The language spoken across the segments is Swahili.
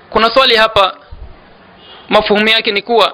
kuna swali hapa, mafuhumu yake ni kuwa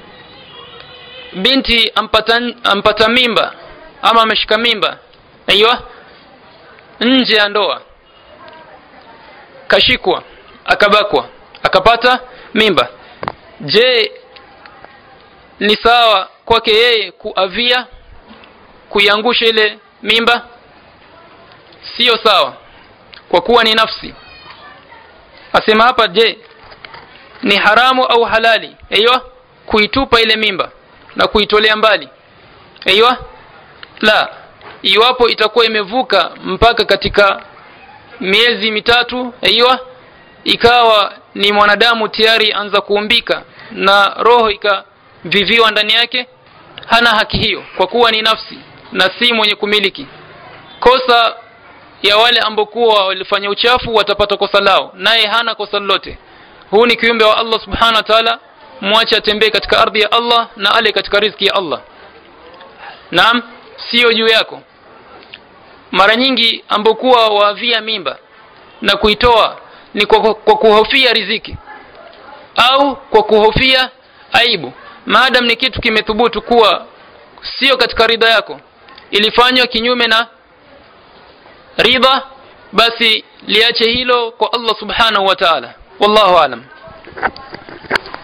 binti ampata mimba ama ameshika mimba, aiywa, nje ya ndoa, kashikwa, akabakwa, akapata mimba. Je, ni sawa kwake yeye kuavia, kuiangusha ile mimba? Sio sawa, kwa kuwa ni nafsi. Asema hapa, je, ni haramu au halali, aiywa, kuitupa ile mimba na kuitolea mbali? Aiywa, la. Iwapo itakuwa imevuka mpaka katika miezi mitatu, aiywa, ikawa ni mwanadamu tayari anza kuumbika na roho ikaviviwa ndani yake, hana haki hiyo, kwa kuwa ni nafsi na si mwenye kumiliki. Kosa ya wale ambokuwa walifanya uchafu watapata kosa lao, naye hana kosa lolote. Huu ni kiumbe wa Allah subhanahu wa ta'ala, muache atembee katika ardhi ya Allah na ale katika riziki ya Allah. Naam, sio juu yako. Mara nyingi ambokuwa waavia mimba na kuitoa ni kwa kuhofia riziki au kwa kuhofia aibu. Maadam ni kitu kimethubutu kuwa sio katika ridha yako, ilifanywa kinyume na ridha, basi liache hilo kwa Allah subhanahu wa ta'ala. Wallahu aalam.